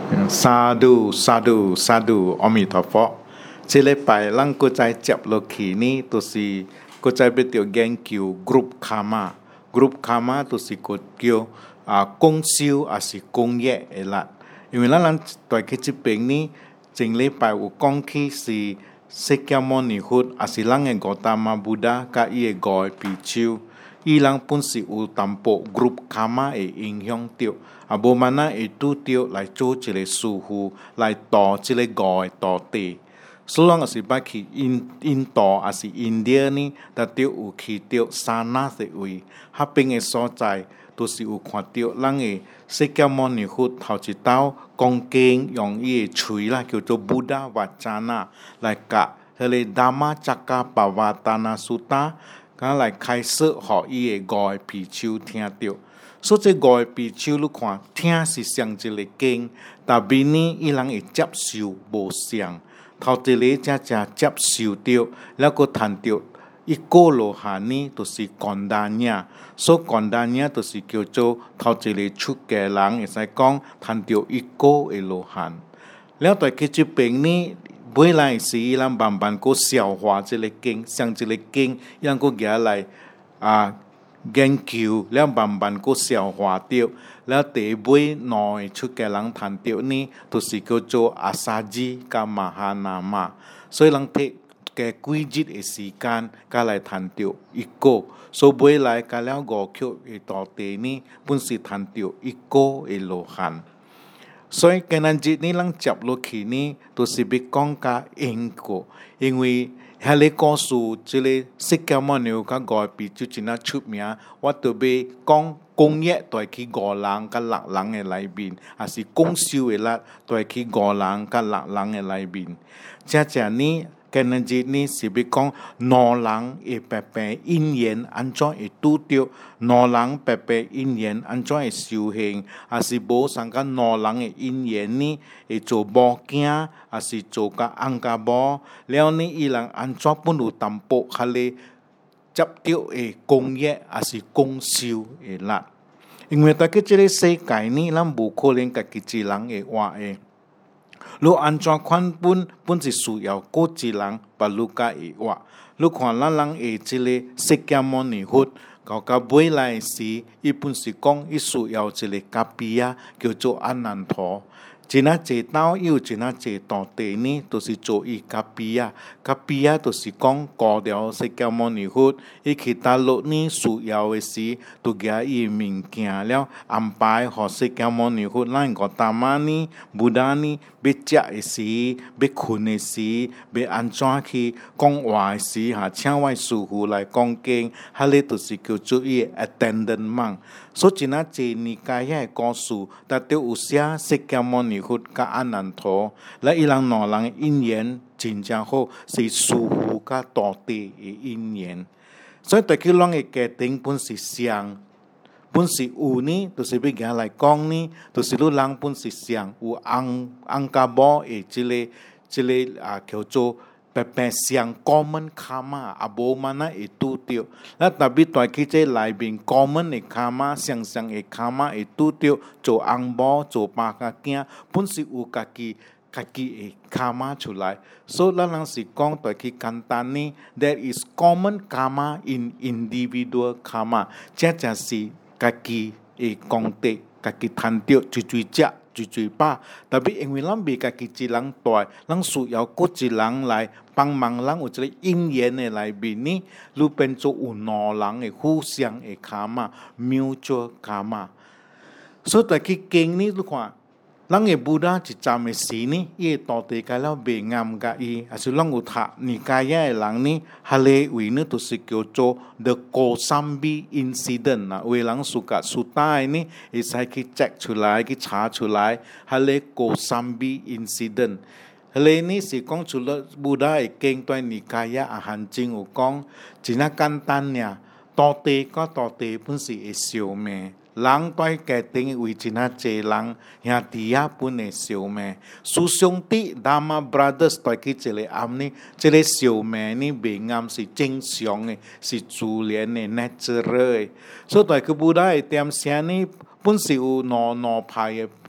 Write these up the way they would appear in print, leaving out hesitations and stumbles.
สาธุอามิทฟะเชลไปลังกุใจจับโลกีนี้ตัวสีกุใจเป็นเตียวแกงคิวกรุ๊ปคามาตัวสีกุเกียวกงซิวอาศิกงแย่เอลัดอีเวลาลังตัวคิดจิเป็นนี้จึงเลยไปอุกงคีสีเซกยามอนิฮุดอาศิลังเองกอตามาบูดากาอีเอกอยปีชิวอีลังปุ่นสีอุตัมโปกรุ๊ปคามาอิงยองเตียวabu mana itu tiok lai cho chile suhu lai to chile goi to te so long as ba ki in to as India ni ta tiok u ki tiok sana se ui haping e so chai to si u khwa tiok lang e se kya mon ni hut thau chi tao kong keng yong ye chui la kyo to buddha vachana lai ka hele dhamma chakka pavatana sutta ka lai khai se ho ye goi pi chiu thia tiok số chế gọi bị chiếu lúc khoa thiên sĩ xiang chế lệ kinh ta bị ní y lăng chấp siêu bổ xiang thao chế lệ cha chấp siêu tiêuแล้วก็ทันtiêuอีโกโลหานี้ตัวสีกอนดานียโซกอนดานียตัวสีเกียวโจเท่าเจเลชุกแกหลังไอ้สายกองทันเตียวอีโกเอโลหันแล้วตัวคิดจะเป็นนี้เวลาสีลำบันก็เสียวหัวเจเลเก่งเสียงเจเลเก่งยังก็แก่อะไรแกงคิวแล้วบันก็เสียวหัวเตียวแล้วเตะบุยหน่อยชุกแกหลังทันเตียวนี้ตัวสีเกียวโจอาซาจิกามหานามา所以人睇嘅規節嘅時間，加嚟談到一個，所以未來加了五曲嘅道地呢，本是談到一個嘅路行。所以嘅人節呢，人接落去呢，都是被講加因果，因為喺你告訴這個釋迦牟尼個外邊就真係出名，我都被講。工業對佢個人跟六人嘅裏邊，還是公司嘅啦，對佢個人跟六人嘅裏邊。即呢，嘅人節呢是俾講兩人嘅白白因緣安怎會拄着，兩人白白因緣安怎會修行，還是無相干兩人嘅因緣呢會做無驚，還是做個安家無，แล้ว呢伊人安怎本有淡薄下咧？執掉嘅工業還是公銷嘅啦，因為大家這個世界呢，咱無可能家己一人嘅話嘅，如安怎款本是需要個一人把路家嘅話，如看咱人嘅這個釋迦牟尼佛，到甲尾來時，伊本是講伊需要一個甲比亞叫做阿難陀。真係這道有真係這道地呢，都是做伊甲比亞都是講高調釋迦牟尼佛，伊其他落呢需要嘅事，都叫伊物件了安排和釋迦牟尼佛，咱個大媽呢、布達呢，要食嘅事、要困嘅事、要安怎去講話嘅事，嚇請位師傅來講經，嚇你都是叫做伊 attendant 所以真係這尼迦嘅故事，但都有寫釋迦牟尼佛甲阿難陀，และ伊人兩人因緣真正好，是師父甲道地嘅因緣。所以對佢啷嘅決定本是相，本是有呢，就是俾佢來講呢，就是你人本是相，有安家寶嘅這個叫做白白相 common karma 阿無嘛那會拄着，那特別對佢這內面 common 嘅 karma 相嘅 karma 會拄着，做翁某做爸甲囝，本是有家己嘅 karma 出來，所以咱人是講對佢簡單呢 ，there is common karma in individual karma， 這就是家己嘅功德，家己賺到最食。最吧，特別因為咱未家己一人大，咱需要個一人來幫忙，咱有一個因緣嘅內面呢，你變做有兩人嘅互相嘅卡嘛 ，mutual 卡嘛。所以在去經呢，你看，咱嘅布達一站嘅時呢，伊到底解了未啱甲伊，還是咱有讀尼迦耶嘅人呢，下嚟為呢都是叫做 the Kosambi incident 啊，為人數甲數大呢，會使去 check 出來，去查出來，下嚟 Kosambi incident。下嚟呢是講除了布達嘅經對尼迦耶啊，還真有講，真係簡單呀，到底個到底本是會消滅。人對家庭為真係濟人，兄弟啊本嚟消滅，師兄弟 Dharma Brothers 對佢這個暗呢，這個消滅呢未啱是正常嘅，是自然嘅 natural 嘅，所以對佢布達嘅點寫呢，本是有兩派嘅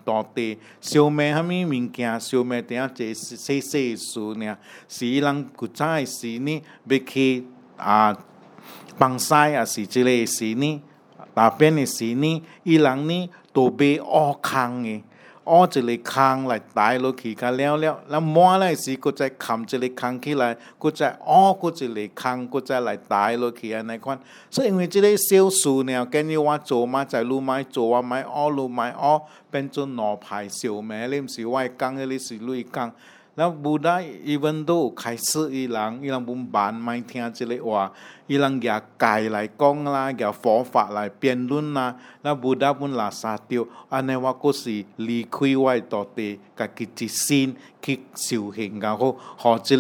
ต่อเตเซียวแม่ฮะมีมิงแกเซียวแม่เตียเจเซสูเนี่ยสีลังกุใจสีนี่เบคีปังไซสีเจเลสีนี่ตาเป็นสีนี่อีหลังนี่ตัวเบออคังไงอ้อจะเลยคังไหลตายโลขีกันแล้วมัวอะไรสิก็จะคำจะเลยคังขี้ไหลก็จะอ้อก็จะเลยคังก็จะไหลตายโลขีอันไหนควันซึ่งเองจะได้เซลล์สูเนี่ยแกนี่ว่าโจมาใจรู้ไหมโจว่าไหมอ้อรู้ไหมอ้อเป็นจนหนอภายเสียวแม่เล่มสีไหวกังเอลิสีลุยกังแล้วบูดาอีวันโดใครซื้ออีหลังบุมบานไม่เทียนจะเลยว่าอีหลังอย่าไก่ไหลกองละอย่าฟอฝาไหลเปลี่ยนรุ่นนะแล้วบูดาบุญลาซาเตียวอันนี้ว่าก็สิลีคุยไว้ต่อเตกับกิจสินคิกสิวเหงกันเขาหอจะ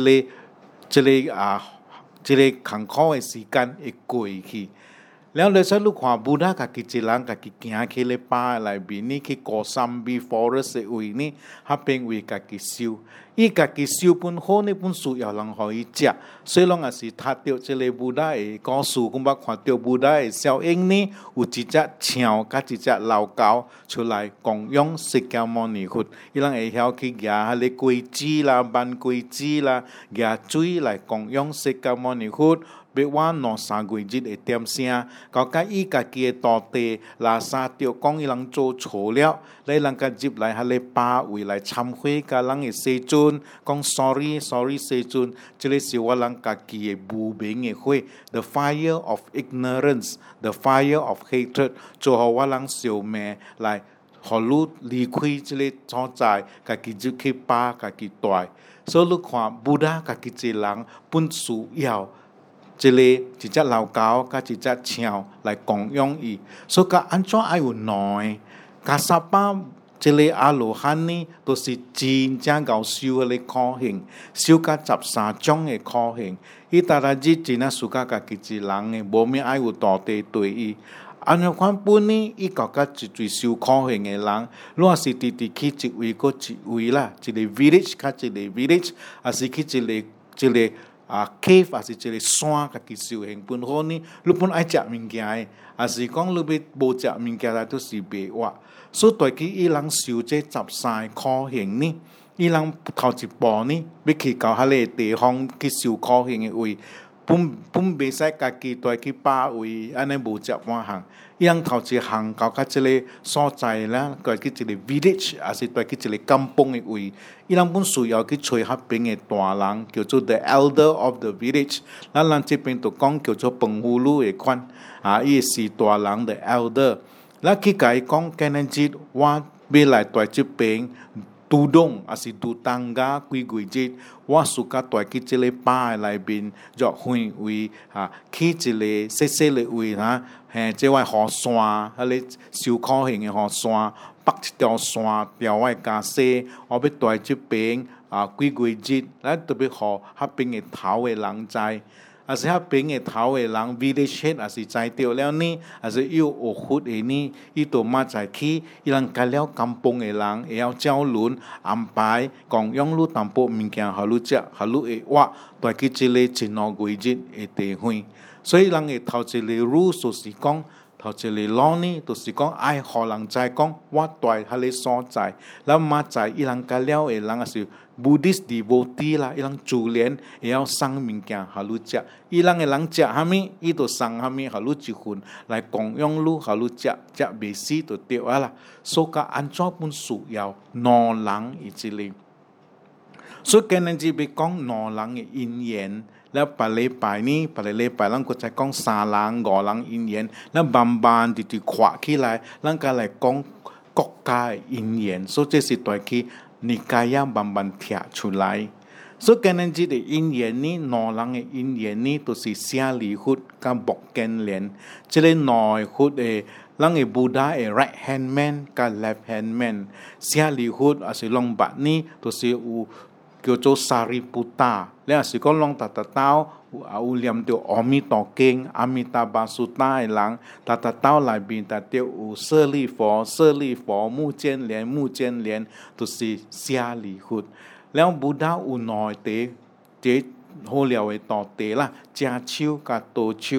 เลยขังข้อไอ้สีกันเอกกุยขี้แล้วเลยสรุปความบูดากับกิจลังกับกิจงานเคเลป้าอะไรบีนี่คือกอซัมบีฟอเรสอุยนี่ฮับเป็นอุยกับกิซิวอีกับกิซิวปุ่นโฮนี่ปุ่นสู่ยาวหลังหอยเจ้า所以ลองอาศัยทัดเตียวเจเลบูดาเอก็สู่กุมบักขวานเตียวบูดาเอเซลเองนี่อุจิจะเฉียวกับจิจะเหล่าเกา出来共用释迦牟尼佛อีหลังเอเฮาคิยาฮะเลกุยจีลาบันกุยจีลายาจุย来共用释迦牟尼佛เบว่านอสากุยจิตเตรียมเสียก็กะอีกะเกียต่อเตลาซาเตียวกองอีหลังโจโฉแล้วเลยหลังกะจิบไหลฮะเลปาอุยไหลชำคุยกะหลังเซจุนกอง sorryเซจุนจะเลยสิว่าหลังกะเกียบูเบงคุย the fire of ignorance the fire of hatred โจฮว่าหลังเสียวแม่ไหลขอรู้ลีคุยจะเลยท้อใจกะกิจุคิปากะกิตอยโซลุความบูดากะกิจิหลังปุ่นสู่ยาว这里只只老高，加只只桥来共用伊，所以安怎爱有耐，加沙巴这里阿罗汉呢，都是真正搞修的考验，修加13章的考验，伊大家只真啊苏加家己一人的，无咩爱有道德对伊。安尼款本呢，伊个个一最受考验的人，若是直去一位个一位啦，一个 village 卡一个 village，还是去一个cave 还是一个山，家己修行本好呢，你本爱食物件的，还是讲你要无食物件来都是白话。所以对佢伊人受这13考验呢，伊人头一步呢，要去到迄个地方去受考验的位。本袂使家己对去把位，安尼无接半项。伊人头一项到较一个所在啦，对去一个 village， 还是对去一个kampung的位，伊人本需要去找迄边的大人，叫做 the elder of the village。咱这边就讲叫做本户路的款，伊是大人的 elder。咱去甲伊讲，今日日我要来对这边。ตูดงอาศัยตูตังกาคุยจิตว่าสุกัดตัวคิดเจเลป้าอะไรบินจอหุยอุยคิดเจเลเซเลอุยนะเฮเจ้าว่าหอสวาอะไรสิวข้อเห็นหอสวาปักเดียวสวาเดียวไว้กาเซเอาไปตัวจิตเป็นคุยจิตแล้วตัวไปขอให้เป็นเท้าไว้หลังใจอาศัยให้เป็นเท้าไว้หลังวิเลชอาศัยใจเดียวแล้วนี่อาศัยอยู่โอคุดนี่อีตัวมาใจขี้อีหลังกันแล้วกำปงหลังเอาเจ้าหลุนอัมไปกองย่องลู่ตามโปมิงแกฮาลุจะฮาลุว่าตัวกิจเลจินอกุยจิตเตหุย所以人嘅頭一個รู้就是講頭一個攞呢，就是講愛互人知講我對迄個所在，แล้วมา在伊人家了嘅人是 Buddhist devotee 啦，伊人自然會要送物件互你食，伊人嘅人食蝦米，伊就送蝦米互你一份來供養你，互你食，食袂死就對啊啦。所以安怎本需要兩人一個，所以今日就要講兩人嘅因緣。แล้วปะเลไปนี่ปะเลไปแล้วก็จะก้องซาลังกอลังอินเย็นแล้วบำบานติขวาขี้ไรแล้วก็เลยก้องกอกกายอินเย็นโซเจสิตัวขี้นิกายบำบันเถียชุไลโซแกนันจีเดอินเย็นนี่นอลังอินเย็นนี่ตัวสิเสียลีหุดกับบอกแกนเหรียญจะเลยนอยหุดลังบูดาright hand man กับ left hand man เสียลีหุดอาศัยลองบัดนี่ตัวสิ叫做萨利布达，你若是讲啷刀，有念到阿弥陀经、阿弥达巴苏达的人，刀内面达到有舍利佛、目犍连，都是舍利弗。แล้วบูดาอุนอยเตเจโฮเลียวไอต่อเตละจาชิวกับโตชิว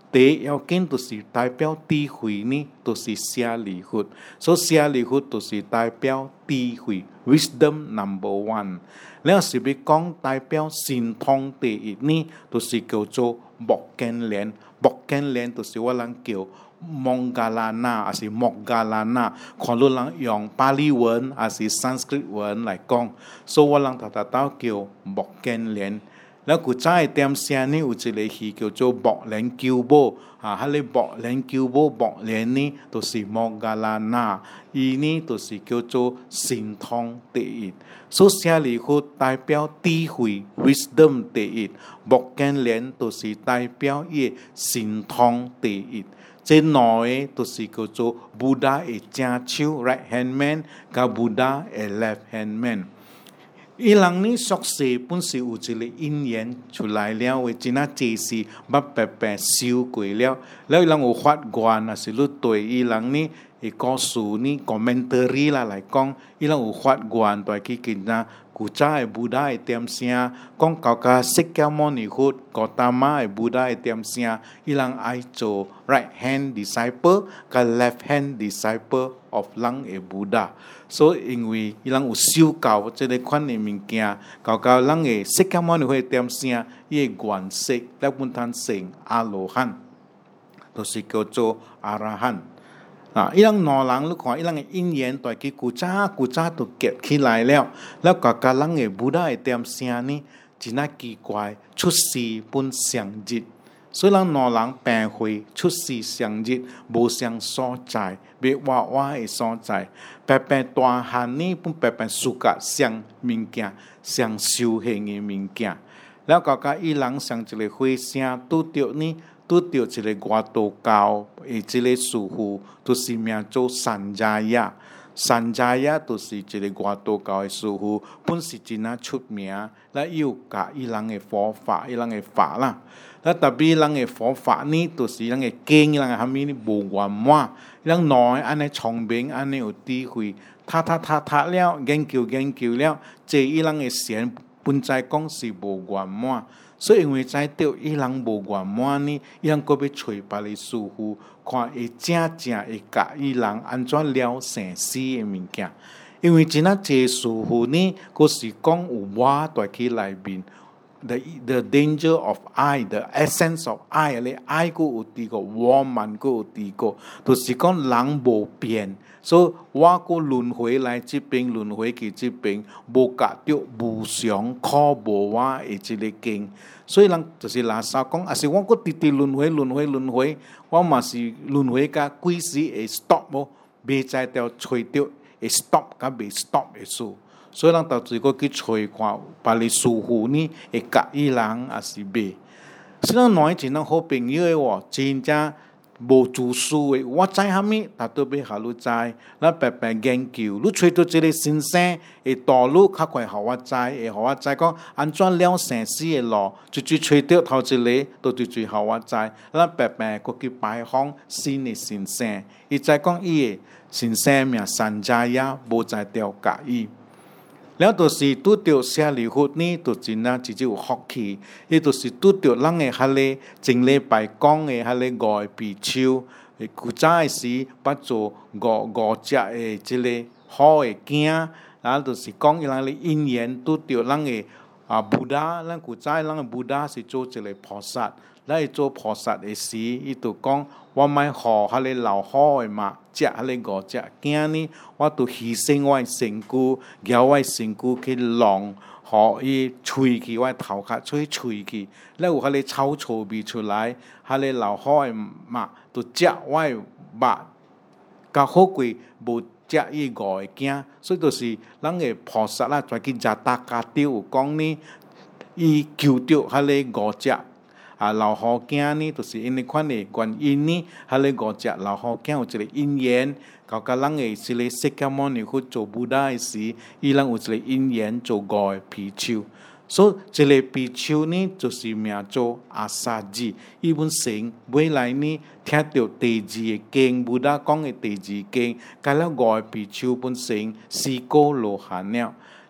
第一要紧就是代表智慧呢，就是舍利弗，所以舍利弗就是代表智慧 ，wisdom number one。แล้ว是要講代表神通第一呢，就是叫做目犍連，目犍連就是我人叫蒙嘎拉那，還是莫嘎拉那，看你人用巴利文還是 Sanskrit 文來講，所以我人頭叫目犍連。แล้วกูใจเตรียมเสียนี่อุจิเลฮีเกี่ยวกับบอกเล่นคิวโบฮัลโหลบอกเล่นคิวโบบอกเล่นนี่ตัวสีมองกาลานาอีนี่ตัวสีเกี่ยวกับสินทองเตอิดสุเสียลีคุ代表智慧 wisdom เตอิดบอกแกนเล่นตัวสี代表เอสินทองเตอิดเจน้อยตัวสีเกี่ยวกับบูดาเอจ้าชิว right hand man กับบูดาเอ left hand manอีหลังนี้สกเสปุ่นสิอุจิเลอินเย็น出来了เวจินาเจสีบับแปะแปะซิวกุยแล้วอีหลังอุขัดกวนนะสิลุตัวอีหลังนี้อีกอสูนี่คอมเมนเตอรี่ละหลายกองอีหลังอุขัดกวนตัวกี่กินนะกูจ้าไอ้บูดาไอ้เตรียมเสียกองเก่ากาสิกแกมอนิคุดกอตามาไอ้บูดาไอ้เตรียมเสียอีหลังไอโจ right hand disciple กับ left hand disciple of ลังไอ้บูดา所以因为伊人有修教这个款的物件，教人的释迦牟尼佛点声，伊的原色了本thân成阿羅漢，就是叫做阿拉漢。伊人兩人你看，伊人的因緣大概古早都結起來了，แล้ว教人的菩薩的點聲呢，真係奇怪，出世本相日。所以人兩人病會出世相日，無相所在，別畫畫的所在。白白大漢呢，本白白世界相物件，相修行的物件。แล้วก็伊人上一個會聲拄着呢，拄着一個外道教的一個師傅，就是名做三家呀。三家呀，就是一個外道教的師傅，本是真係出名，แล้ว又教伊人的佛法，伊人的法啦。แล้ว特別人嘅佛法呢，就是人嘅經，人嘅下面呢無完滿，人內安尼聰明，安尼有智慧，他了，研究了，這伊人嘅善本在講是無完滿，所以因為知道伊人無完滿呢，伊人閣要找別個師傅，看會正會教伊人安怎了生死嘅物件，因為真啊，這師傅呢，閣是講有我帶去內面。The danger of I, the essence of I, 咧 I 個有啲個，我們個有啲個，就是講人無變，所以我個輪迴來這邊，輪迴去這邊，無夾到無常可無我嘅這個經，所以人就是拉薩講，啊是我個直直輪迴，我嘛是輪迴甲幾時會 stop 無，未在條吹到會 stop 甲未 stop 嘅數。所以人到最後去找看，別個師傅呢會教伊人還是未？所以人兩個真係好朋友的喎，真正無自私的。我知蝦米，他都要下你知，咱白白研究。你找到這個先生的道路，較快互我知，會互我知講安怎了生死的路，就找到頭一個，就最互我知。咱白白過去拜訪新的先生，伊知講伊的先生名三家呀，無在調教伊。แล้วตัวสีตู้เดียวเสียหลิหุดนี่ตัวจีน่าจีจิวฮอกกี้อีตัวสีตู้เดียวลังเอฮาเลจิงเลไปกองเอฮาเลกอยปีชิวกูจ่ายสีปัจจุกอจ่าเอจิเลห่อเอเกียแล้วตัวสีกองอีลังเลอินเย็นตู้เดียวลังเอบูดาลังกูจ่ายลังบูดาสิโจจิเลพอสัตแล้วไอโจพอสัตเอสีอีตัวกองว่าไม่ห่อฮาเลเหล่าห่อเอมาจะฮาเลกอจะเกียนี่ว่าตัวฮีเซงไว้เซงกูเกี่ยวไว้เซงกูคือลองห่ออีชุยกี่ไว้เท้าขาช่วยชุยกี่แล้วฮาเลเช่าโชบี出來ฮาเลเหล่าห่อเอมาตัวจะไว้บะกะโคกุยบูจะอีกอเกีย所以就是咱嘅菩薩啦在佢จะตากาติว講นี่อี求到ฮาเลกอจะ老好囝呢，就是因為款嘅原因呢，喺你個只老好囝有一個因緣，搞個人嘅是你釋迦牟尼佛做布達嘅時，伊人有一個因緣做個貔貅，所以這個貔貅呢，就是名做阿薩吉，伊本身未來呢，聽到第二個經，布達講嘅第二經，介了個貔貅本身是個羅漢了。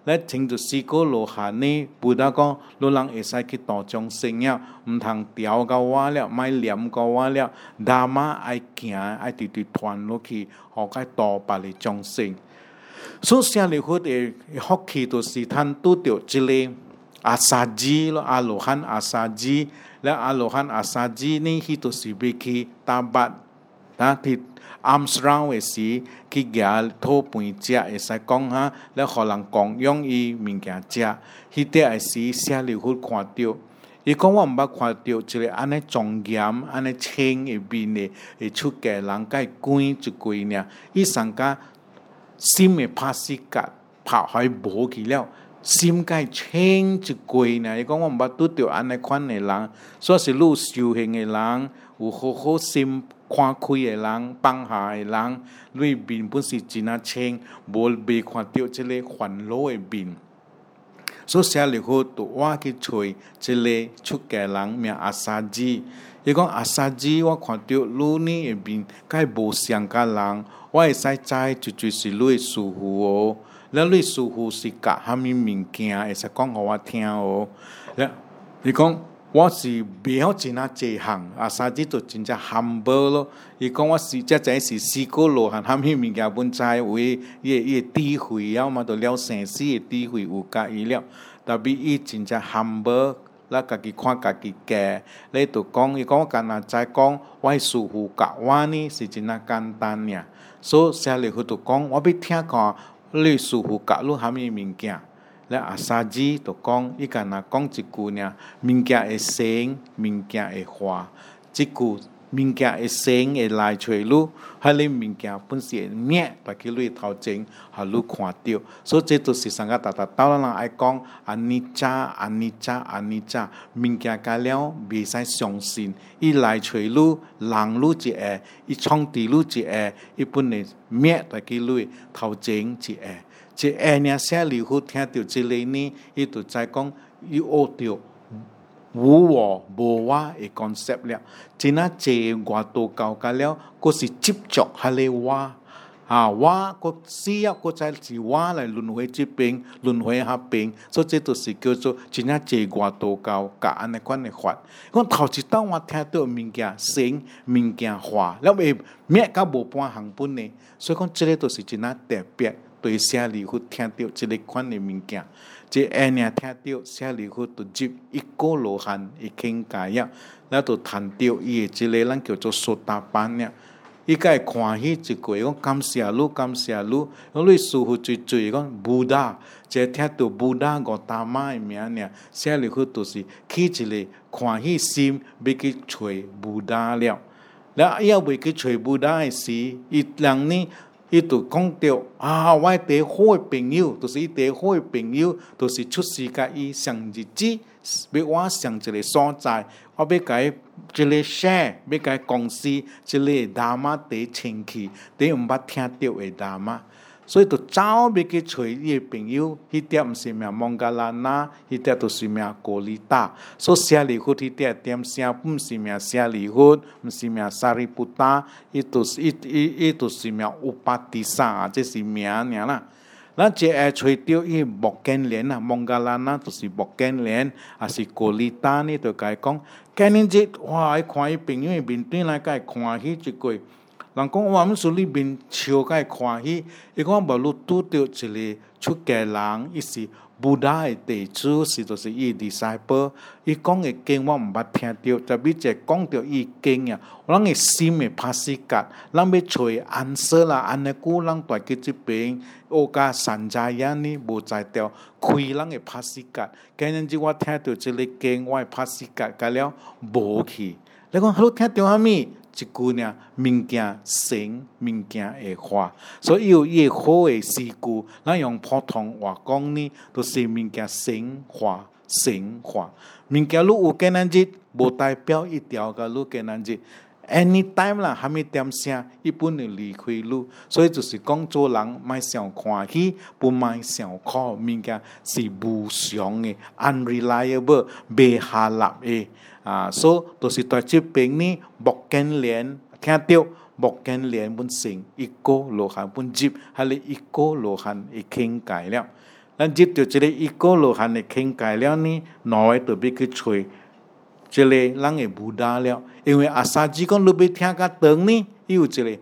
และถึงจุด4個โลหะนี้พุทธะก็รู้ลังเอไซคิดต่อจงสิ่งเนี่ยทางเตียวก็ว่าแล้วไม่เหลี่ยมก็ว่าแล้วดามาไอเกียไอติดทวนโลกีหอกไอต่อไปเลยจงสิ่งสุดเสียเลยคนฮอกคีตัวสิท่านตู้เตียวจิเลอาซาจีแล้วอาโลฮันอาซาจีและอาโลฮันอาซาจีนี่ฮิตัวสิเบคีตาบัดนะที่อัมสราวเอสีqui gà thô bùi chia ai sai con haแล้วขอหลังกองย่องอีมิงแกเจียฮิเตไอสีเสียลิหุดขวาเตียวอีกว่าบ่ขวาเตียวจะอันนี้จงยามอันนี้เชงไอบีเนไอชุกแก่หลังใกล้กุยจุกุยเนี่ยอีสังกาซิมเอพาสิกะผ่าหอยโบกี่แล้วซิมใกล้เชงจุกุยเนี่ยอีกว่าบ่ตุ้เตียวอันนี้ควันในหลังส่วนสิลูสิวเฮงในหลังโอ้โหซิมควาคุยไอ้หลังปังหาไอ้หลังลุยบินปุ่นสิจีน่าเชงโบลเบควาเตียวเจเลขวัญโลไอ้บินสุดเสียเลยโหตัวว่ากิช่วยเจเลชุกแก่หลังเมียอาซาจีอีกอาซาจีว่าควาเตียวลูนี่ไอ้บินใกล้โบเสียงกันหลังว่าไอ้ใส่ใจจุดสิลุยสู่หัวแล้วลุยสู่หัวสิกะฮามีมิงเกียไอ้สักก้องหัวเทียโอแล้วอีกว่าสิเบี้ยวจีน่าเจหังอาซาจิตัวจินจะ humble 咯อีกว่าสิจะใจสิ4個โลหันทำให้มีแก่บนใจเว้ยตีหุยเอามาตัวเลี้ยวเสียสิตีหุยอุกาอีแล้วแต่บีอีจินจะ humble แล้วกะกิควากะกิแก่เลยตัวกองอีกว่าการใจกองไว้สู่หูกะว่านี่สิจินาการตันเนี่ยโซเสียเลยคือตัวกองว่าไปเที่ยก่อนเลยสู่หูกะรู้ทำให้มีแก่และอาซาจีตัวกองอีกานะกองจิกูเนี่ยมิงแกเอเซงมิงแกเอขวาจิกูมิงแกเอเซงเอลายช่วยลูให้เลยมิงแกปุ่นเสียเมียตะกี้ลุยเท้าเจงหาลูกขวาเตียวโซเจตุสิสังกัดตาเต้าลังไอกองอันนิจามิงแกกาแล้วบีไซสองสินอีลายช่วยลูหลังลูจีเออีช่องตีลูจีเออีปุ่นเนี่ยเมียตะกี้ลุยเท้าเจงจีเอเจแอเนี่ยเสียหลิวหุ่นแค่เดียวเจเลยนี่อีตัวใจกองอีโอเดียววูวอบัวไอคอนเซปต์แล้วจีน่าเจกว่าตัวเก่ากันแล้วก็สิจิบจ่อฮะเลว่าว่าก็เสียก็ใจสิว่าอะไรลุนหวยจีเป็งลุนหวยฮาเป็งโซเจตัวสิเกี่ยวโซจีน่าเจกว่าตัวเก่ากะอันในควันในขวัญก็เท่าจิตต้องว่าแท้ตัวมิงแกเสียงมิงแกหัวแล้วเอเมียก็บอกว่าหังปุ่นเนี่ยส่วนคนเจเลยตัวสิจีน่าแต่เปียตัวเสียหลิวหุ่นแท้เดียวจะเล็กควันในมิงแกเจแอเนี่ยแท้เดียวเสียหลิวหุ่นตัวจิบอีกโกโลหันอีกเข่งกายแล้วตัวทันเดียวอีจะเลยลังเกี่ยวกับโซตาปันเนี่ยอีกไอ้ขวาฮีจิกวยก็กำเสียลูก็ลุยสู่หุ่นจุยก็บูดาเจแท้ตัวบูดาก็ตามมาเมียเนี่ยเสียหลิวหุ่นตัวสิขี้จิเลยขวาฮีซิมเบกิช่วยบูดาแล้วไอ้เบกิช่วยบูดาสิอีหลังนี้อีตัวกองเตียวไว้เตะห้อยเป็นยิ้วตัวสิเตะห้อยเป็นยิ้วตัวสิชุดสีกาอีสังจิจีเบว่าสังจะเลยซ้อนใจเอาไปไกจะเลยแช่ไปไกกองซีจะเลยดามาเตะเชิงขีเตะบัดเทียเตียวไอ้ดามา所以ตัวเจ้าไปกิช่วยยี่เป็นยิ้วฮิเตียมสิเมียมองกาลานาฮิเตียตัวสิเมียโกลิตาโซเสียลิหุดฮิเตียเตียมเสียปุ่มสิเมียเสียลิหุดมสิเมียสาริปุตตาอีตัวสิเมียอุปาติสาเจสิเมียเนี่ยนะแล้วเจ้าช่วยเตียวอีบอกแกนเหรียญนะมองกาลานาตัวสิบอกแกนเหรียญอาศิโกลิตานี่ตัวไก่กองแกนิจิตว่าไอ้ควายเป็นยิ้วบินตีนายไก่ควายฮิจิกวยหลังก็ว่ามันสุริบินเชียวใกล้ขวาฮีอีกว่าบรรลุตู้เตียวเฉลยชุกแก่หลังอีสิบูดาเตจูสิตัวสิอีดีไซเปอร์อีกองเอเก่งว่ามันบัดเทียเตียวแต่บิเจกองเตียวอีเก่งเนี่ยหลังเอซิมเอพาสิกัดหลังไปช่วยอันเซอร์ละอันเนกูหลังตัวกิจเป็นโอกาสสัญญาญานี่บูใจเตียวคุยหลังเอพาสิกัดแกนั่นจีว่าแท้เตียวเฉลยเก่งว่าพาสิกัดกันแล้วโบกีแล้วก็ฮัลโหลแท้เตียวฮามีจิกูเนี่ยมิงแกสิงมิงแกเอขวา所以有夜火的事故咱用普通话讲呢都是มิงแกสิงขวามิงแกรู้有嘅นั้นจิบ่代表一条嘅路嘅นั้นจิanytime 啦还没点声一般的离开路所以就是讲做人买想看起不买想靠มิงแก是不常的 unreliable ไม่หาลับโซตัวสิตัวจิเป็นนี่บอกแกนเหรียญแค่เดียวบอกแกนเหรียญบนสิงอีโก้โลหันบนจิบฮัลโหลอีโก้โลหันอีเข่งไก่แล้ว咱接着这个一个罗汉的境界了呢，挪来特别去找这个人的布达了，因为阿萨吉讲你要听个长呢，有这个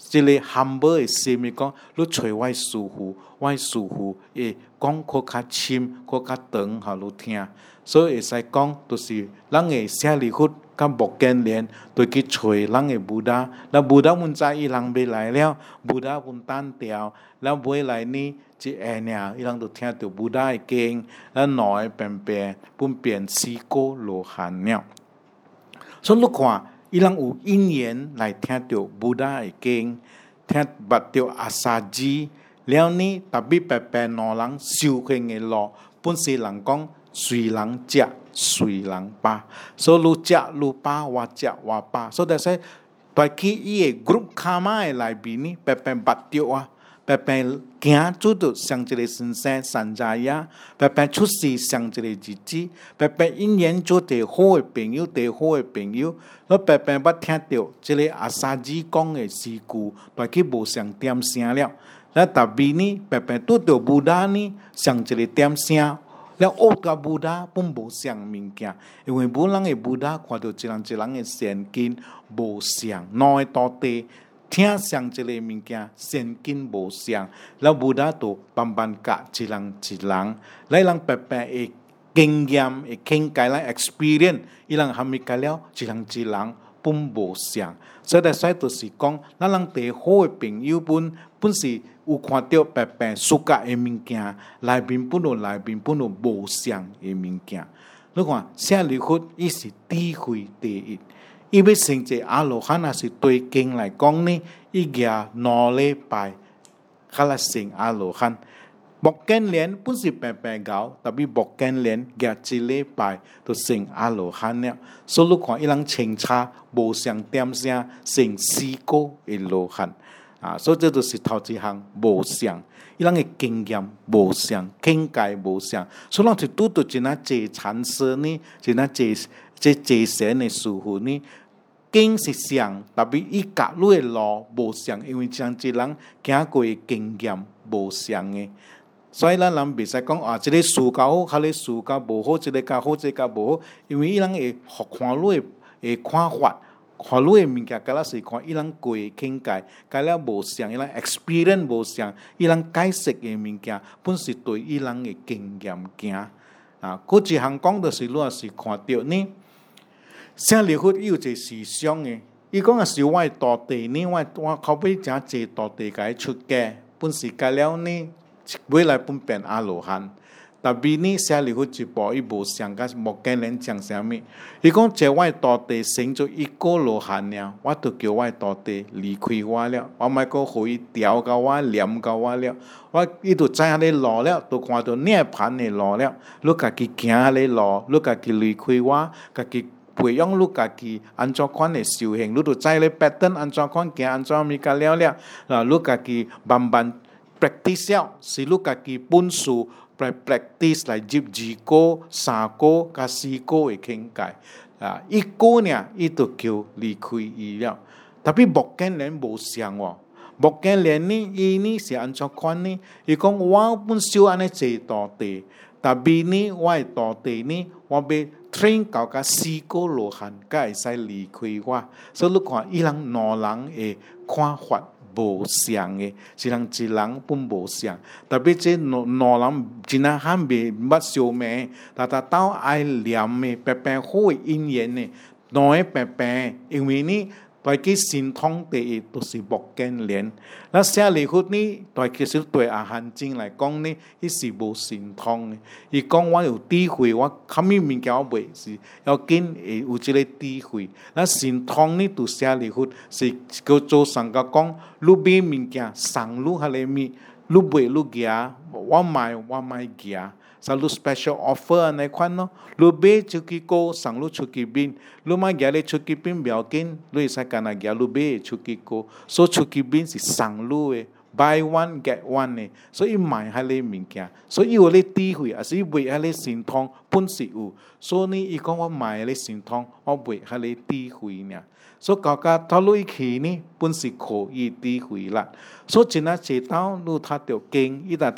humble 的心咪讲，你找我师傅，我师傅会讲可较深，可较长，互你听。所以会使讲，就是人的舍利弗甲目犍连，对去找人的布达。那布达阮知伊人要来了，布达阮单调，然后尾来呢，一下尔，伊人就听到布达的经，咱两个变变四个罗汉了。所以你看，伊人有因缘来听到布达的经，听捌到阿萨吉，了呢，特别两人修行的路，本是人讲。随人食，随人饱。所以你食你饱，我食我饱。所以就说，在去伊个 group 卡玛的内面呢，白捌着啊，白行做到上一个神仙山寨呀，白出世上一个日子，白因缘做第好的朋友，我白捌听到这个阿萨吉讲的事故，在去无上点声了。那特别呢，白拄到布达呢，上一个点声。了学甲布达本无像物件，因为本人的布达看到一人的善根无像，两个道地听像一个物件善根无像，了布达就慢慢教一人，来人白的经验的境界来 experience， 伊人还没教了一人本无像，所以就是讲，咱人最好的朋友本是。有看到白世界的物件，内面本有无相的物件。你看，舍利弗伊是智慧第一，伊要成一阿罗汉，也是对经来讲呢，伊举两礼拜，才来成阿罗汉。目犍连本是白教，但比目犍连举一礼拜就成阿罗汉了。所以你看，伊人清差无相点声，成四个的罗汉。所以这就是头一项无相，伊人的经验无相，境界无相，所以咱就拄到一那坐禅师呢，一那坐神的师傅呢，经是相，特别伊教你的路无相，因为像一人行过的经验无相的，所以咱人袂使讲这个事较好，迄个事较无好，这个较好，这个较无好，因为伊人会看你的看法。看你的物件，甲咱是看伊人过的境界，甲了无相，伊人 experience 无相，伊人解释的物件，本是对伊人的经验行。佫一项讲就是，你也是看到呢，舍利弗有一个思想的，伊讲也是我的道地呢，我后尾诚济道地甲伊出家，本是甲了呢，未来本变阿罗汉。特别呢，舍利弗一步伊无相，甲目犍连讲啥物？伊讲这我道地成做一个罗汉了，我就叫我道地离开我了，我莫阁互伊调到我、念到我了，伊就知影咧路了，就看到涅槃的路了。你家己行咧路，你家己离开我，家己培养你家己安怎款的修行，你就知咧 pattern 安怎款行，安怎物件了。你家己慢慢 practice 了，是你家己本事。来 practice 来接2個、3個、甲4個的境界一個呢，伊就叫離開伊了。特別目犍連無像喎，目犍連呢，伊呢是安怎款呢？伊講我本修安尼坐道地，特別呢，我的道地呢，我要 train 到甲4個羅漢，才會使離開我。所以你看，伊人兩人的看法。無相嘅，一人本無相，特別這兩人真係很未捌相命，但到愛念嘅白好嘅因緣嘅，兩個白，因為呢，對佢神通第一都是目犍連，那舍利弗呢，其實對阿含經來講呢，伊是無神通嘅，伊講我有智慧，我啥物物件我袂是要緊會有這個智慧，那神通呢，對舍利弗是叫做上個講。你買物件送你迄個物，你買你寄，我買寄，所以你 special offer 安尼款咯。你買手機膏送你手機邊，你買寄咧手機邊唔要緊，你會使干那寄你買手機膏，所以手機邊是送你嘅 ，buy one get one 嘅，所以買迄個物件，所以有咧智慧，也是買迄個神通本是有，所以呢，伊講我買迄個神通，我買迄個智慧呢。所以搞到落去呢，本是可以智慧啦。所以真係知道你讀到經，伊達到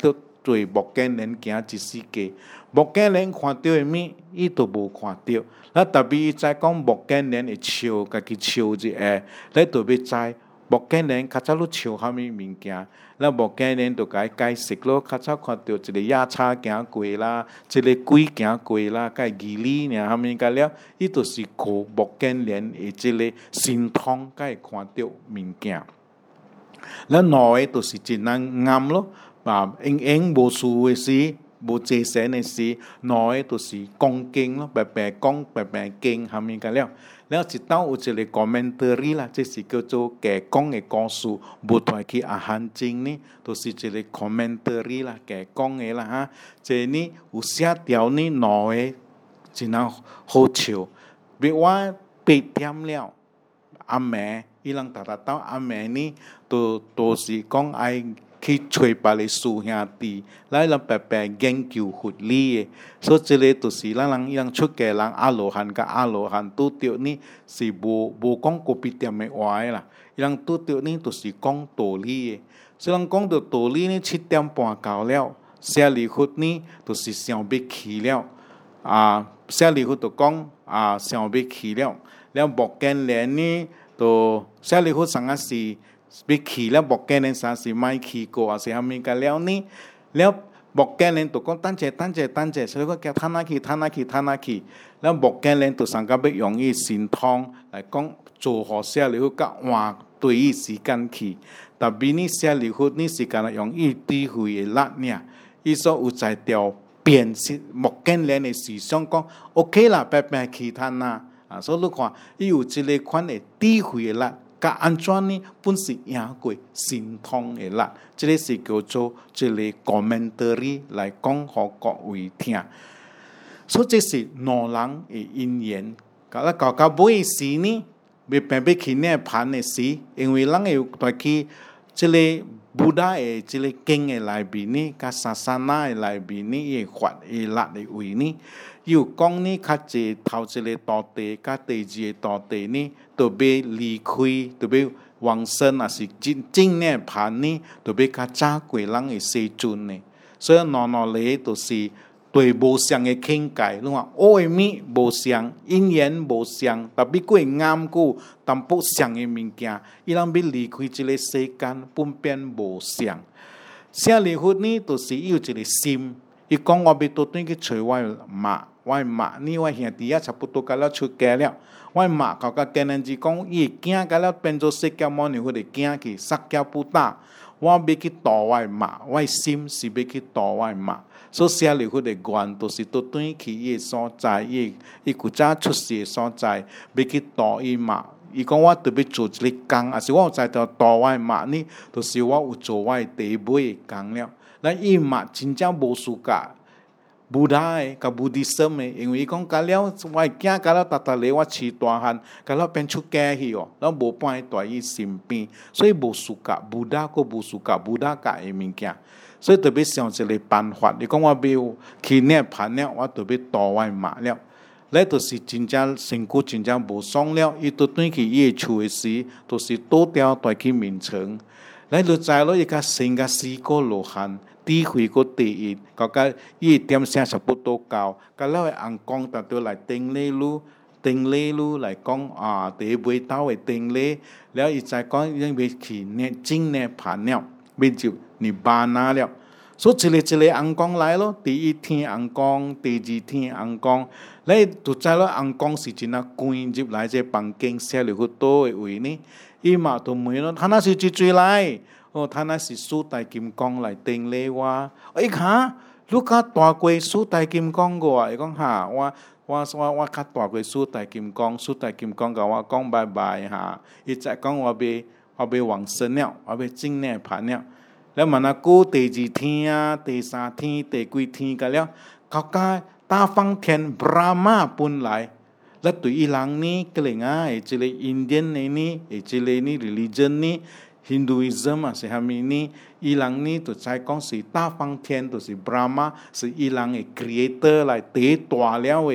对木建连行一世界，木建连看到的物，伊都无看到。咱特别伊知讲木建连会笑，家己笑一下，咱就要知木建连较早你笑啥物物件。咱木建连就甲伊解释咯，较早看到一个野叉行过啦，一个鬼行过啦，甲伊义理尔啥物甲了，伊就是靠木建连的即个神通，甲会看到物件。咱两个就是真难暗咯，无事的时，无济神的时，两个就是讲经咯，白白讲，白白经，啥物甲了。了一道有一个 commentary 啦，这是叫做假讲的故事，无带去阿含经呢，都是一个 commentary 啦，假讲的啦哈。这呢有写条呢，两个真好笑。比我8点了，阿妹，伊人达到阿妹呢，都是讲爱去找别个师兄弟，来人白白研究佛理的，所以这个就是咱人出家人阿罗汉甲阿罗汉拄着呢，是无讲个别点的话的啦，伊人拄着呢，就是讲道理的。所以人讲到道理呢，7点半到了，舍利弗呢，就是想要去了。舍利弗就讲想要去了，了木建连呢，就舍利弗上是。要去了，木建连啥是莫去过，还是虾米个了呢？了木建连就讲等者，所以讲叫摊下去。了木建连就上个要用伊神通来讲，做好舍利弗甲换对伊时间去。特别呢，舍利弗呢是干用伊智慧的力呢，伊所有在条辨识木建连的思想讲 OK 啦，白白去摊啦。所以你看，伊有一个款的智慧的力。甲安怎呢？本是赢过神通的力，这个是叫做一个 commentary 来讲互各位听。所以这是两人的因缘。到尾时呢，要去涅槃的时，因为人会带去这个布达的这个经的内面呢，甲萨萨那的内面呢，伊法的力的位呢。又讲呢，较济头一个道地，甲第二个道地呢，就要离开，就要往生，也是正涅槃呢，就要较早过人的世尊呢。所以两个就是对无相的境界，你看恶的物无相，因缘无相，特别过啱过淡薄相的物件，伊人要离开这个世间，本变无相。舍利弗呢，就是有一个心，伊讲我要倒转去找我妈呢，我兄弟差不多甲了出家了。我妈搞个跟人子讲，伊惊甲了变做释迦牟尼佛的惊去撒迦布达。我要去度我妈，我心是要去度我妈。所以舍利弗的愿都是倒转去伊所在，伊古早出世的所在，要去度伊妈。伊讲我特别做一个工，也是我有在度我妈呢，就是我有做我第尾的工了。咱伊妈真正无事干。布达的、甲布迪森的，因为伊讲，甲了我囝甲了达咧，我饲大汉，甲了变出家去哦，然后无放伫伊身边，所以无事甲布达，佫无事甲布达甲的物件，所以特别想一个办法。你讲我要去涅槃了，我特别度我妈了，咧就是真正身躯真正无爽了，伊倒转去伊的厝的时，都是倒掉带去眠床，咧就知咯，伊甲生甲死个落汉。智慧个第一，到伊点声差不多到，甲了的红光达到来顶礼路来讲第一尾刀的顶礼，了伊再讲因为去真涅槃了，要入涅槃了，所以一个红光来咯，第一天红光，第二天红光，咧就知咯红光是真啊关入来这房间，舍利弗倒的位呢，伊嘛都问咯，他那是追来。他那是四大金刚来顶礼我。伊看，你较大过四大金刚个啊？伊讲哈，我较大过四大金刚，四大金刚甲我讲拜拜哈。伊再讲我要往生了，我要进涅槃了。了嘛那过第二天啊，第三天，第几天个了？到大方天布拉玛本来。了对伊人呢，个另外一个印度的呢，一个呢 religion 呢。Hinduism 是虾米呢？伊人呢就在讲是大方天，就是 Brahma 是伊人的 creator 来第大了诶。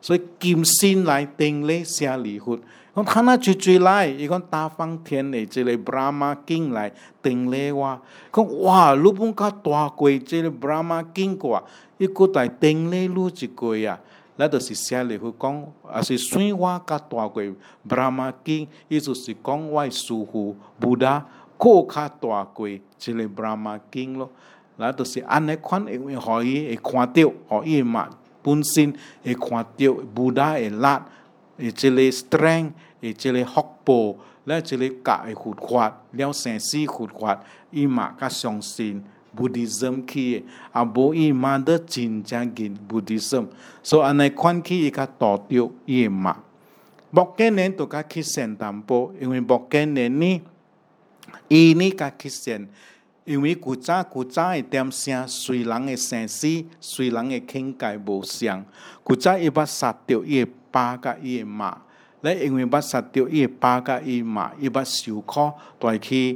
所以金星来定咧下里活，讲他那最来，伊讲大方天的这个 Brahma King 来定咧话，讲哇，你本较大过这个 Brahma King 过，伊个来定咧路一过啊，那就是下里活讲，也是算我较大过 Brahma King， 伊就是讲我师父 Buddha 个较大过这个 Brahma King 咯，那就是安尼款，因为可以会看到，可以嘛。本身會看到 Buddha 嘅力，會即個 strength， 會即個福報，咧即個格嘅活法，了生死活法，伊嘛較相信 Buddhism 去嘅，啊無伊嘛得真正嘅 Buddhism， 所以安尼看起伊較大條伊嘛。目前呢都較去sen淡薄，因為目前呢，伊呢較去sen因為古早嘅點聲，隨人嘅生死，隨人嘅傾偈無相。古早伊捌殺掉伊嘅爸甲伊嘅媽，咧因為捌殺掉伊嘅爸甲伊媽，伊捌受苦，帶去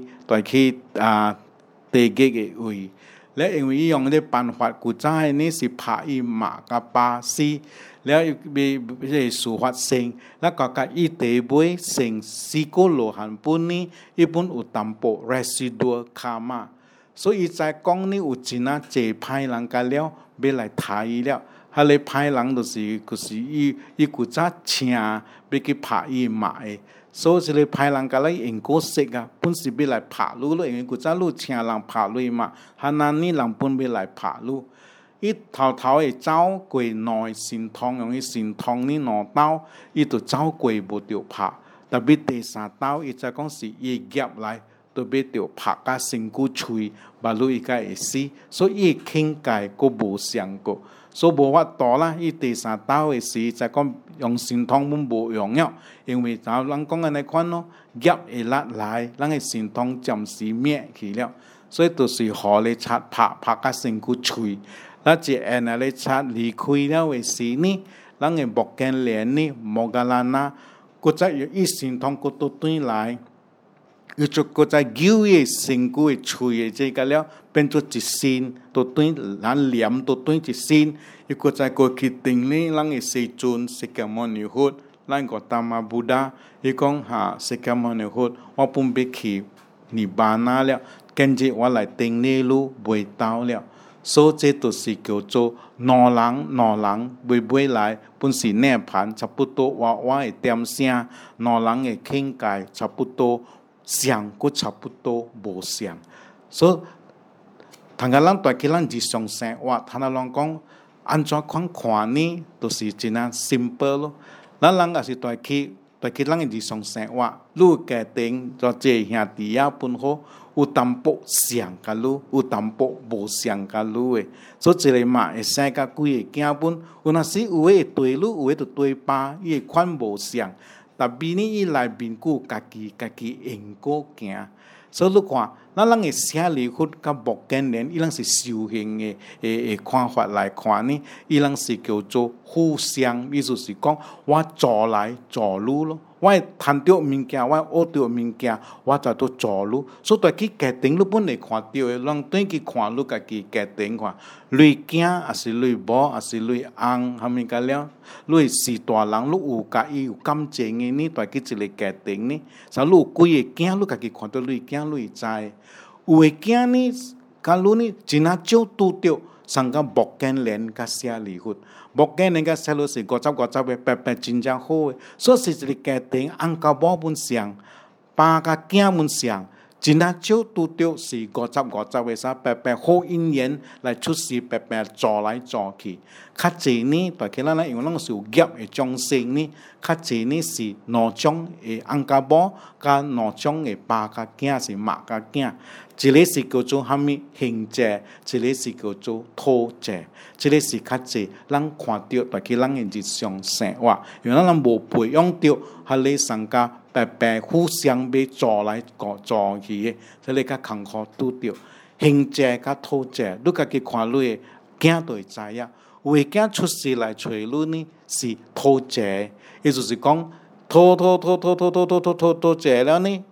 地極嘅位。咧因為伊用啲辦法，古早嘅呢是拍伊媽甲爸死，咧被事發生，咧個伊地尾成四個羅漢本呢，伊本有淡薄 residual karma。所以在講呢有真啊濟歹人甲了，要來睇伊了，迄個歹人就是伊古早請要去拍伊媽嘅，所以這個歹人甲咧用過識啊，本是要來拍你咯，因為古早你請人拍你嘛，哈那呢人本要來拍你，伊頭會走過內神通，用伊神通呢兩刀，伊就走過無着拍，特別第三刀，伊就講是伊夾來。都要着拍甲身軀喙，把路伊個會死，所以伊傾偈個無相過，所以無法度啦。伊第三道嘅時就講用神通本無用了，因為就人講安尼款咯，業會來，咱嘅神通暫時滅去了，所以就是互你擦拍甲身軀喙，那一下你擦離開了嘅時呢，咱嘅目犍連呢，摩噶蘭那，佢再用伊神通個倒轉來。伊就個在叫嘅身軀嘅喙嘅這個了，變做一線，到對咱念到對一線，伊個在過去定呢，咱嘅世尊釋迦牟尼佛，咱個達摩布達，伊講哈釋迦牟尼佛，我本要去尼巴那了，跟住我來定呢路未到了，所以這就是叫做挪人未來，本是涅槃差不多，我嘅點聲，挪人嘅傾偈差不多。相個差不多無相，所以同個人對佢人日常生活，同個人講安怎看呢，都是真啊 simple 咯。咱人也是對佢人嘅日常生活，你家庭做這兄弟啊本好，有淡薄相甲你，有淡薄無相甲你嘅，所以一個嘛會生甲幾個囝本，有那時有誒會對你，有誒就對爸，伊會款無相。特別呢，伊來面顧家己因果行，所以你看，咱人嘅寫離佛甲目犍連，伊人是修行嘅看法來看呢，伊人是叫做互相，意思是講我助來助你咯，我談到物件，我學到物件，我就都助你，所以對佢家庭你本嚟看到嘅，人對佢看你家己家庭看，你囝還是你某，還是你翁，係咪咁了？你是大人，你有家己有感情嘅呢？對佢一個家庭呢，所以你有幾個囝，你家己看到你囝，你知。有嘅囝呢，假如呢，真係少拄到，上個目犍連甲舍利弗，目犍連甲舍利弗是50嘅，白真正好嘅，所以是一個家庭，翁甲某本相，爸甲囝本相。真係少拄到是50嘅，啥白好姻緣來出世，白做來做去。較濟呢，大家咱因為咱是有業嘅眾生呢，較濟呢是兩種嘅翁甲某，甲兩種嘅爸甲囝是媽甲囝。一個是叫做蝦米行者，一個是叫做土者，一個是較濟咱看到大家咱嘅日常生活，因為咱無培養到，係你上家。白互相要做來做去嘅，所以你較艱苦拄到。行者甲土者，你家己看你嘅囝就會知影，有嘅囝出世來找你呢是土者，意思是講土者了呢，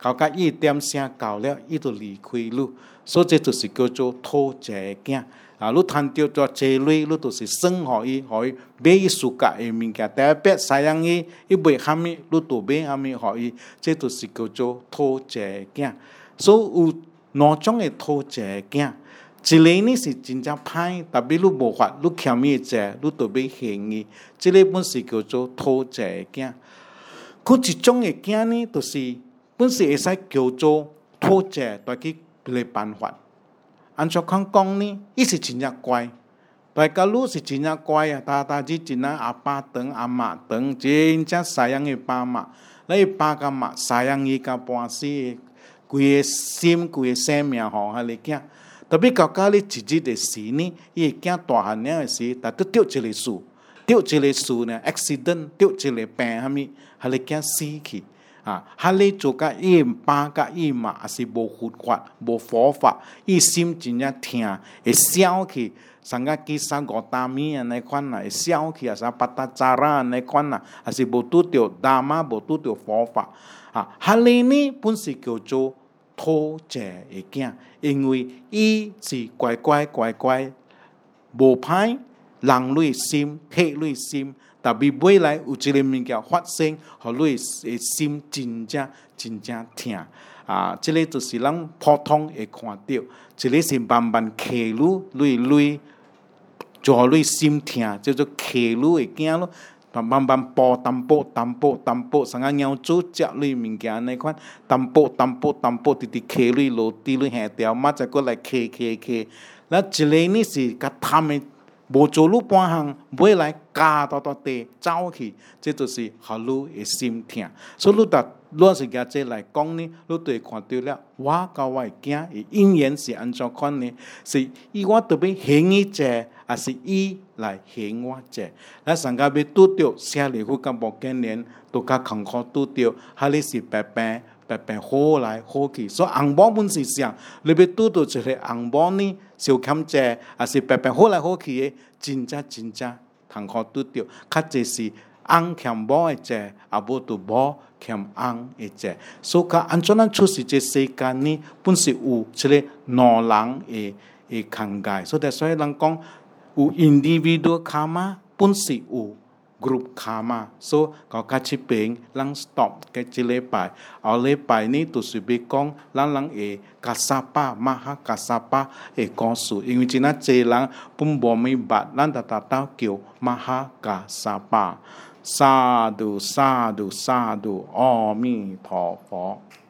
เขา甲伊点声到了，伊就离开你，所以这就是叫做讨债囝。你赚到咗债类，你就是算互伊买伊自家的物件。第一笔使用伊买虾米，你就买虾米互伊，这就是叫做讨债囝。所以有两种的讨债囝，一个呢是真正歹，但比你无法，你欠伊债，你就要还伊，这个本是叫做讨债囝。佮一种的囝呢，就是本是会使叫做讨债，但去个办法。按照讲呢，伊是真正乖，但假如是真正乖啊，大只真正阿爸长阿嬷长，真正饲养伊爸妈，伊爸甲妈饲养伊到半死，规个心规个生命吼，迄个囝。特别到家里一日的时呢，伊个囝大汉了的时，但都丢一个事呢 ，accident 丢一个病，虾米，迄个囝死去。哈你做甲伊爸甲伊妈也是无佛法、无佛法，伊心真正疼，会烧去，上个几3-5大米安尼款啦，会烧去啊，啥巴达扎拉安尼款啦，也是无拄着大妈，无拄着佛法。哈你呢本是叫做讨债的囝，因为伊是乖，无歹，人类心、血类心。特别未来有一个物件发生，互你的心真正疼。这个就是咱普通会看到，一个是慢慢刻累，就互你心疼，叫做刻累的囝咯。慢慢剥淡薄，像个鸟猪食类物件安尼款，淡薄，直刻累落地累下掉，马再过来刻。那一个呢是甲贪的。无做路半项，买来加到地走去，这就是互你的心疼。所以你是甲这来讲呢，你就会看到了，我甲我的囝的因缘是安怎款呢？是伊我特别还伊债，还是伊来还我债？咱上个要拄着社里府甲无经验，都甲艰苦拄着，哈你是白好来好去。所以红包本是啥？你要拄到一个红包呢？小欠债，还是白好来好去的，真正艰苦拄着，较济是翁欠某的债，也无就某欠翁的债。所以讲，安怎咱处事这世间呢，本是有一个两人的空间。所以人讲有 individual karma， 本是有group karma。所以到这边，咱 stop 嘅这礼拜，后礼拜呢，就是要讲咱人的加萨巴马哈加萨巴的故事，因为真啊济人本无明白，咱就叫马哈加萨巴。萨度，阿弥陀佛。